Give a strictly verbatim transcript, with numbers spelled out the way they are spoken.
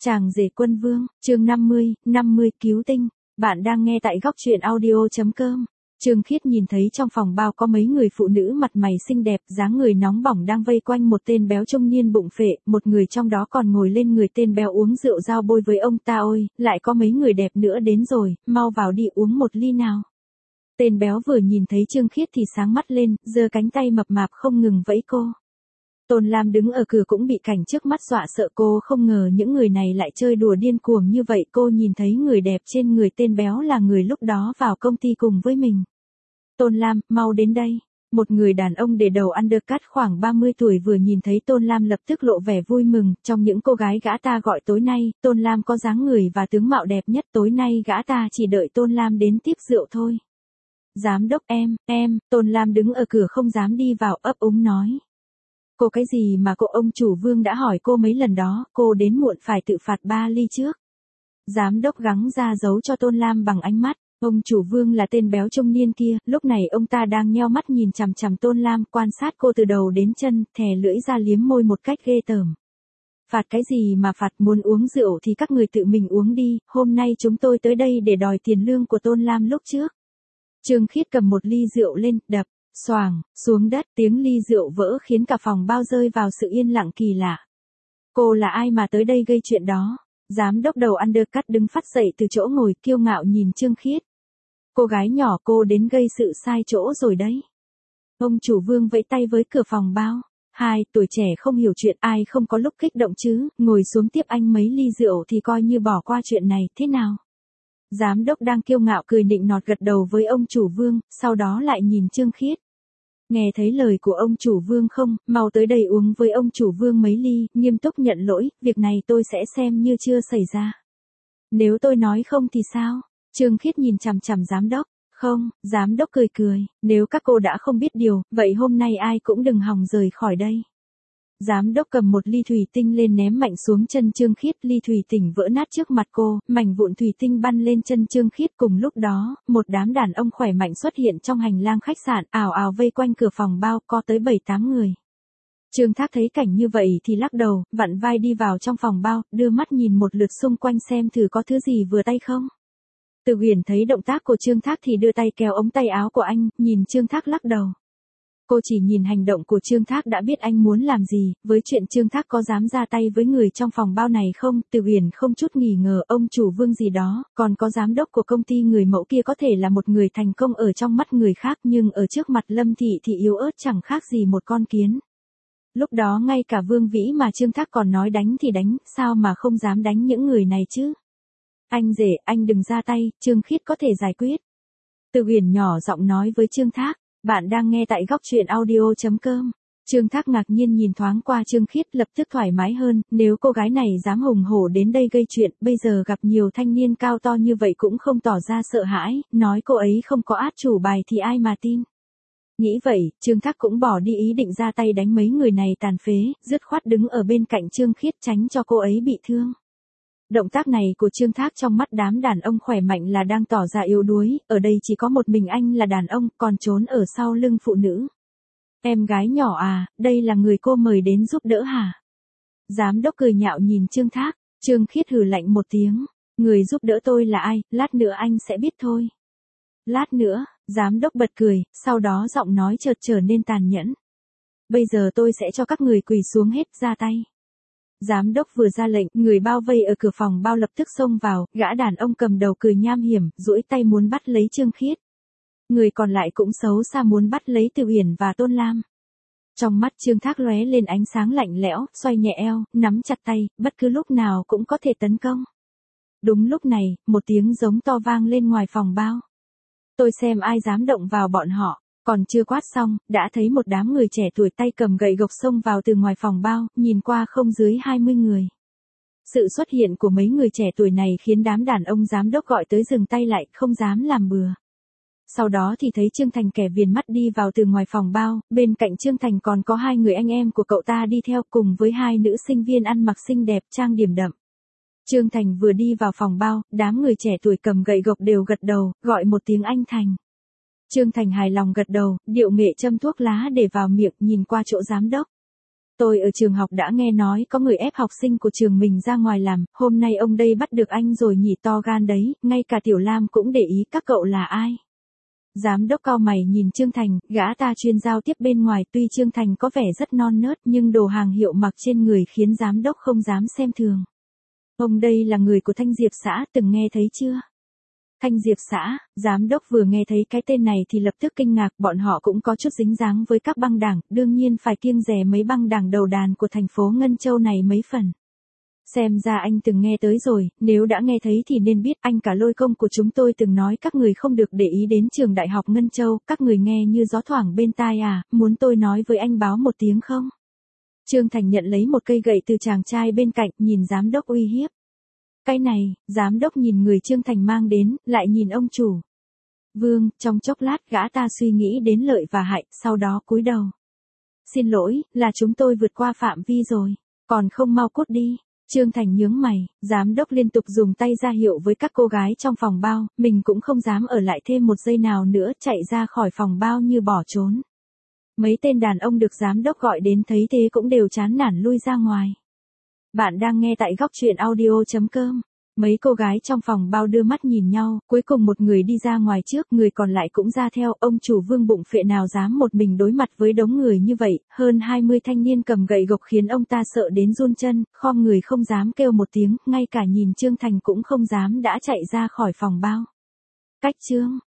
Chàng rể quân vương, chương năm mươi, năm mươi cứu tinh. Bạn đang nghe tại góc truyện audio chấm com. Trương Khiết nhìn thấy trong phòng bao có mấy người phụ nữ mặt mày xinh đẹp, dáng người nóng bỏng đang vây quanh một tên béo trung niên bụng phệ, một người trong đó còn ngồi lên người tên béo uống rượu giao bôi với ông ta. Ôi, lại có mấy người đẹp nữa đến rồi, mau vào đi uống một ly nào. Tên béo vừa nhìn thấy Trương Khiết thì sáng mắt lên, giơ cánh tay mập mạp không ngừng vẫy cô. Tôn Lam đứng ở cửa cũng bị cảnh trước mắt dọa sợ, cô không ngờ những người này lại chơi đùa điên cuồng như vậy. Cô nhìn thấy người đẹp trên người tên béo là người lúc đó vào công ty cùng với mình. Tôn Lam, mau đến đây. Một người đàn ông để đầu undercut khoảng ba mươi tuổi vừa nhìn thấy Tôn Lam lập tức lộ vẻ vui mừng. Trong những cô gái gã ta gọi tối nay, Tôn Lam có dáng người và tướng mạo đẹp nhất. Tối nay gã ta chỉ đợi Tôn Lam đến tiếp rượu thôi. Giám đốc em, em, Tôn Lam đứng ở cửa không dám đi vào, ấp úng nói. Cô cái gì mà cô, ông chủ Vương đã hỏi cô mấy lần đó, cô đến muộn phải tự phạt ba ly trước. Giám đốc gắng ra giấu cho Tôn Lam bằng ánh mắt. Ông chủ Vương là tên béo trung niên kia, lúc này ông ta đang nheo mắt nhìn chằm chằm Tôn Lam, quan sát cô từ đầu đến chân, thè lưỡi ra liếm môi một cách ghê tởm. Phạt cái gì mà phạt, muốn uống rượu thì các người tự mình uống đi, hôm nay chúng tôi tới đây để đòi tiền lương của Tôn Lam lúc trước. Trương Khiết cầm một ly rượu lên, đập. Xoàng, xuống đất, tiếng ly rượu vỡ khiến cả phòng bao rơi vào sự yên lặng kỳ lạ. Cô là ai mà tới đây gây chuyện đó? Giám đốc đầu undercut đứng phắt dậy từ chỗ ngồi, kiêu ngạo nhìn Trương Khiết. Cô gái nhỏ, cô đến gây sự sai chỗ rồi đấy. Ông chủ Vương vẫy tay với cửa phòng bao. Hai, tuổi trẻ không hiểu chuyện, ai không có lúc kích động chứ, ngồi xuống tiếp anh mấy ly rượu thì coi như bỏ qua chuyện này, thế nào? Giám đốc đang kiêu ngạo cười nịnh nọt gật đầu với ông chủ Vương, sau đó lại nhìn Trương Khiết. Nghe thấy lời của ông chủ Vương không, mau tới đây uống với ông chủ Vương mấy ly, nghiêm túc nhận lỗi, việc này tôi sẽ xem như chưa xảy ra. Nếu tôi nói không thì sao? Trương Khiết nhìn chằm chằm giám đốc. Không, giám đốc cười cười, nếu các cô đã không biết điều, vậy hôm nay ai cũng đừng hòng rời khỏi đây. Giám đốc cầm một ly thủy tinh lên ném mạnh xuống chân Trương Khiết, ly thủy tinh vỡ nát trước mặt cô, mảnh vụn thủy tinh bắn lên chân Trương Khiết. Cùng lúc đó, một đám đàn ông khỏe mạnh xuất hiện trong hành lang khách sạn, ào ào vây quanh cửa phòng bao, có tới bảy tám người. Trương Thác thấy cảnh như vậy thì lắc đầu, vặn vai đi vào trong phòng bao, đưa mắt nhìn một lượt xung quanh xem thử có thứ gì vừa tay không. Từ Huyền thấy động tác của Trương Thác thì đưa tay kéo ống tay áo của anh, nhìn Trương Thác lắc đầu. Cô chỉ nhìn hành động của Trương Thác đã biết anh muốn làm gì, với chuyện Trương Thác có dám ra tay với người trong phòng bao này không, Từ Huyền không chút nghi ngờ ông chủ Vương gì đó, còn có giám đốc của công ty người mẫu kia có thể là một người thành công ở trong mắt người khác nhưng ở trước mặt Lâm Thị thì yếu ớt chẳng khác gì một con kiến. Lúc đó ngay cả Vương Vĩ mà Trương Thác còn nói đánh thì đánh, sao mà không dám đánh những người này chứ? Anh rể, anh đừng ra tay, Trương Khiết có thể giải quyết. Từ Huyền nhỏ giọng nói với Trương Thác. Bạn đang nghe tại góc truyện audio chấm com. Trương Thác ngạc nhiên nhìn thoáng qua Trương Khiết, lập tức thoải mái hơn, nếu cô gái này dám hùng hổ đến đây gây chuyện, bây giờ gặp nhiều thanh niên cao to như vậy cũng không tỏ ra sợ hãi, nói cô ấy không có át chủ bài thì ai mà tin. Nghĩ vậy, Trương Thác cũng bỏ đi ý định ra tay đánh mấy người này tàn phế, dứt khoát đứng ở bên cạnh Trương Khiết tránh cho cô ấy bị thương. Động tác này của Trương Thác trong mắt đám đàn ông khỏe mạnh là đang tỏ ra yếu đuối, ở đây chỉ có một mình anh là đàn ông, còn trốn ở sau lưng phụ nữ. Em gái nhỏ à, đây là người cô mời đến giúp đỡ hả? Giám đốc cười nhạo nhìn Trương Thác, Trương Khiết hừ lạnh một tiếng, người giúp đỡ tôi là ai, lát nữa anh sẽ biết thôi. Lát nữa, giám đốc bật cười, sau đó giọng nói chợt trở nên tàn nhẫn. Bây giờ tôi sẽ cho các người quỳ xuống hết, ra tay. Giám đốc vừa ra lệnh, người bao vây ở cửa phòng bao lập tức xông vào, gã đàn ông cầm đầu cười nham hiểm, duỗi tay muốn bắt lấy Trương Khiết. Người còn lại cũng xấu xa muốn bắt lấy Từ Huyền và Tôn Lam. Trong mắt Trương Thác lóe lên ánh sáng lạnh lẽo, xoay nhẹ eo, nắm chặt tay, bất cứ lúc nào cũng có thể tấn công. Đúng lúc này, một tiếng giống to vang lên ngoài phòng bao. Tôi xem ai dám động vào bọn họ. Còn chưa quát xong, đã thấy một đám người trẻ tuổi tay cầm gậy gộc xông vào từ ngoài phòng bao, nhìn qua không dưới hai mươi người. Sự xuất hiện của mấy người trẻ tuổi này khiến đám đàn ông giám đốc gọi tới dừng tay lại, không dám làm bừa. Sau đó thì thấy Trương Thành kẻ viền mắt đi vào từ ngoài phòng bao, bên cạnh Trương Thành còn có hai người anh em của cậu ta đi theo cùng với hai nữ sinh viên ăn mặc xinh đẹp trang điểm đậm. Trương Thành vừa đi vào phòng bao, đám người trẻ tuổi cầm gậy gộc đều gật đầu, gọi một tiếng anh Thành. Trương Thành hài lòng gật đầu, điệu nghệ châm thuốc lá để vào miệng, nhìn qua chỗ giám đốc. Tôi ở trường học đã nghe nói có người ép học sinh của trường mình ra ngoài làm, hôm nay ông đây bắt được anh rồi nhỉ, to gan đấy, ngay cả Tiểu Lam cũng để ý các cậu là ai. Giám đốc cau mày nhìn Trương Thành, gã ta chuyên giao tiếp bên ngoài, tuy Trương Thành có vẻ rất non nớt nhưng đồ hàng hiệu mặc trên người khiến giám đốc không dám xem thường. Ông đây là người của Thanh Diệp xã, từng nghe thấy chưa? Thanh Diệp xã, giám đốc vừa nghe thấy cái tên này thì lập tức kinh ngạc, bọn họ cũng có chút dính dáng với các băng đảng, đương nhiên phải kiêng dè mấy băng đảng đầu đàn của thành phố Ngân Châu này mấy phần. Xem ra anh từng nghe tới rồi, nếu đã nghe thấy thì nên biết, anh cả Lôi Công của chúng tôi từng nói các người không được để ý đến trường đại học Ngân Châu, các người nghe như gió thoảng bên tai à, muốn tôi nói với anh báo một tiếng không? Trương Thành nhận lấy một cây gậy từ chàng trai bên cạnh, nhìn giám đốc uy hiếp. Cái này, giám đốc nhìn người Trương Thành mang đến, lại nhìn ông chủ. Vương, trong chốc lát gã ta suy nghĩ đến lợi và hại, sau đó cúi đầu. Xin lỗi, là chúng tôi vượt qua phạm vi rồi, còn không mau cút đi. Trương Thành nhướng mày, giám đốc liên tục dùng tay ra hiệu với các cô gái trong phòng bao, mình cũng không dám ở lại thêm một giây nào nữa, chạy ra khỏi phòng bao như bỏ trốn. Mấy tên đàn ông được giám đốc gọi đến thấy thế cũng đều chán nản lui ra ngoài. Bạn đang nghe tại góc truyện audio chấm com. Mấy cô gái trong phòng bao đưa mắt nhìn nhau, cuối cùng một người đi ra ngoài trước, người còn lại cũng ra theo, ông chủ Vương bụng phệ nào dám một mình đối mặt với đống người như vậy, hơn hai mươi thanh niên cầm gậy gộc khiến ông ta sợ đến run chân, khom người không dám kêu một tiếng, ngay cả nhìn Trương Thành cũng không dám đã chạy ra khỏi phòng bao. Cách Trương